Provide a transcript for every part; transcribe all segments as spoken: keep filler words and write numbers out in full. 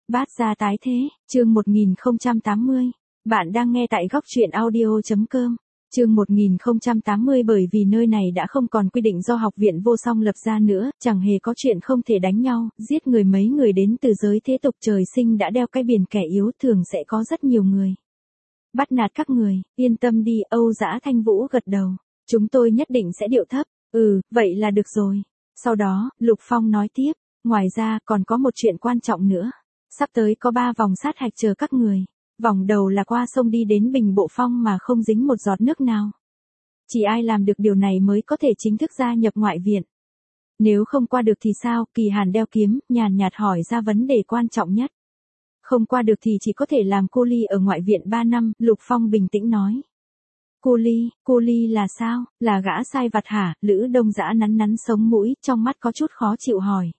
Bát gia tái thế, chương một nghìn không trăm tám mươi. Bạn đang nghe tại góc truyện audio.com. Chương một nghìn không trăm tám mươi bởi vì nơi này đã không còn quy định do học viện vô song lập ra nữa, chẳng hề có chuyện không thể đánh nhau, giết người mấy người đến từ giới thế tục trời sinh đã đeo cái biển kẻ yếu thường sẽ có rất nhiều người. Bắt nạt các người, yên tâm đi, Âu Dã Thanh Vũ gật đầu. Chúng tôi nhất định sẽ điệu thấp, ừ, vậy là được rồi. Sau đó, Lục Phong nói tiếp, ngoài ra còn có một chuyện quan trọng nữa. Sắp tới có ba vòng sát hạch chờ các người. Vòng đầu là qua sông đi đến Bình Bộ Phong mà không dính một giọt nước nào. Chỉ ai làm được điều này mới có thể chính thức gia nhập ngoại viện. Nếu không qua được thì sao? Kỳ Hàn đeo kiếm, nhàn nhạt hỏi ra vấn đề quan trọng nhất. Không qua được thì chỉ có thể làm cô ly ở ngoại viện ba năm, Lục Phong bình tĩnh nói. Cô ly, cô ly là sao? Là gã sai vặt hả? Lữ Đông Dã nắn nắn sống mũi, trong mắt có chút khó chịu hỏi.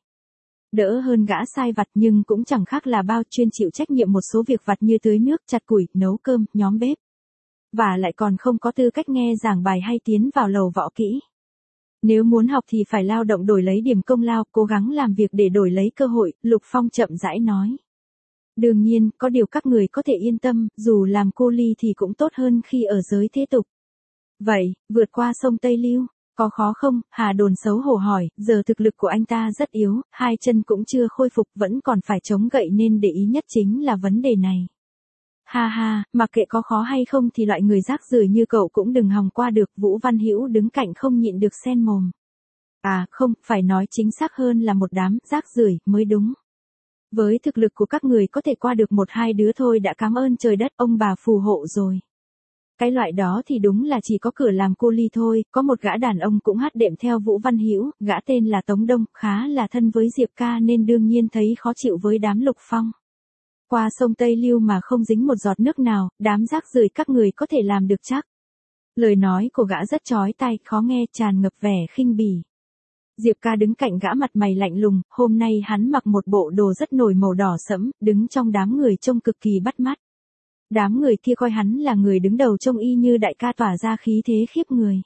Đỡ hơn gã sai vặt nhưng cũng chẳng khác là bao, chuyên chịu trách nhiệm một số việc vặt như tưới nước, chặt củi, nấu cơm, nhóm bếp. Và lại còn không có tư cách nghe giảng bài hay tiến vào lầu võ kỹ. Nếu muốn học thì phải lao động đổi lấy điểm công lao, cố gắng làm việc để đổi lấy cơ hội, Lục Phong chậm rãi nói. Đương nhiên, có điều các người có thể yên tâm, dù làm cô ly thì cũng tốt hơn khi ở giới thế tục. Vậy, vượt qua sông Tây Lưu, có khó không? Hà Đồn xấu hổ hỏi, giờ thực lực của anh ta rất yếu, hai chân cũng chưa khôi phục, vẫn còn phải chống gậy nên để ý nhất chính là vấn đề này. Ha ha, mặc kệ có khó hay không thì loại người rác rưởi như cậu cũng đừng hòng qua được, Vũ Văn Hữu đứng cạnh không nhịn được sen mồm. À không, phải nói chính xác hơn là một đám rác rưởi mới đúng. Với thực lực của các người có thể qua được một hai đứa thôi đã cảm ơn trời đất, ông bà phù hộ rồi. Cái loại đó thì đúng là chỉ có cửa làm cô ly thôi, có một gã đàn ông cũng hát đệm theo Vũ Văn Hữu, gã tên là Tống Đông, khá là thân với Diệp ca nên đương nhiên thấy khó chịu với đám Lục Phong. Qua sông Tây Lưu mà không dính một giọt nước nào, đám rác rưởi các người có thể làm được chắc. Lời nói của gã rất chói tai, khó nghe, tràn ngập vẻ khinh bỉ. Diệp ca đứng cạnh gã mặt mày lạnh lùng, hôm nay hắn mặc một bộ đồ rất nổi màu đỏ sẫm, đứng trong đám người trông cực kỳ bắt mắt. Đám người kia coi hắn là người đứng đầu trông y như đại ca tỏa ra khí thế khiếp người.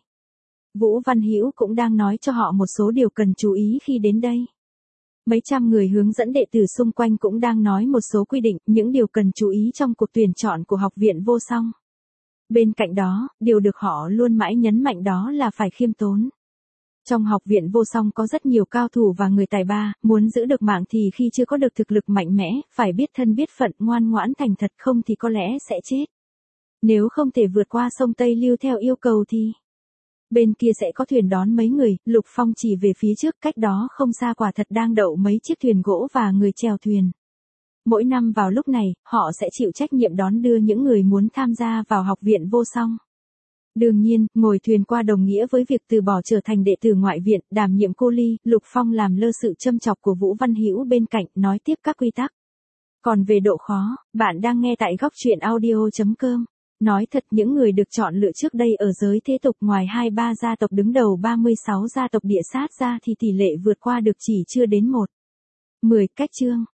Vũ Văn Hữu cũng đang nói cho họ một số điều cần chú ý khi đến đây. Mấy trăm người hướng dẫn đệ tử xung quanh cũng đang nói một số quy định, những điều cần chú ý trong cuộc tuyển chọn của học viện vô song. Bên cạnh đó, điều được họ luôn mãi nhấn mạnh đó là phải khiêm tốn. Trong học viện vô song có rất nhiều cao thủ và người tài ba, muốn giữ được mạng thì khi chưa có được thực lực mạnh mẽ, phải biết thân biết phận, ngoan ngoãn thành thật, không thì có lẽ sẽ chết. Nếu không thể vượt qua sông Tây Lưu theo yêu cầu thì... Bên kia sẽ có thuyền đón mấy người, Lục Phong chỉ về phía trước, cách đó không xa quả thật đang đậu mấy chiếc thuyền gỗ và người chèo thuyền. Mỗi năm vào lúc này, họ sẽ chịu trách nhiệm đón đưa những người muốn tham gia vào học viện vô song. Đương nhiên, ngồi thuyền qua đồng nghĩa với việc từ bỏ trở thành đệ tử ngoại viện, đảm nhiệm cô ly, Lục Phong làm lơ sự châm chọc của Vũ Văn Hữu bên cạnh, nói tiếp các quy tắc. Còn về độ khó, bạn đang nghe tại góc truyện audio.com. Nói thật, những người được chọn lựa trước đây ở giới thế tục ngoài hai ba gia tộc đứng đầu ba mươi sáu gia tộc địa sát ra thì tỷ lệ vượt qua được chỉ chưa đến một. mười cách chương.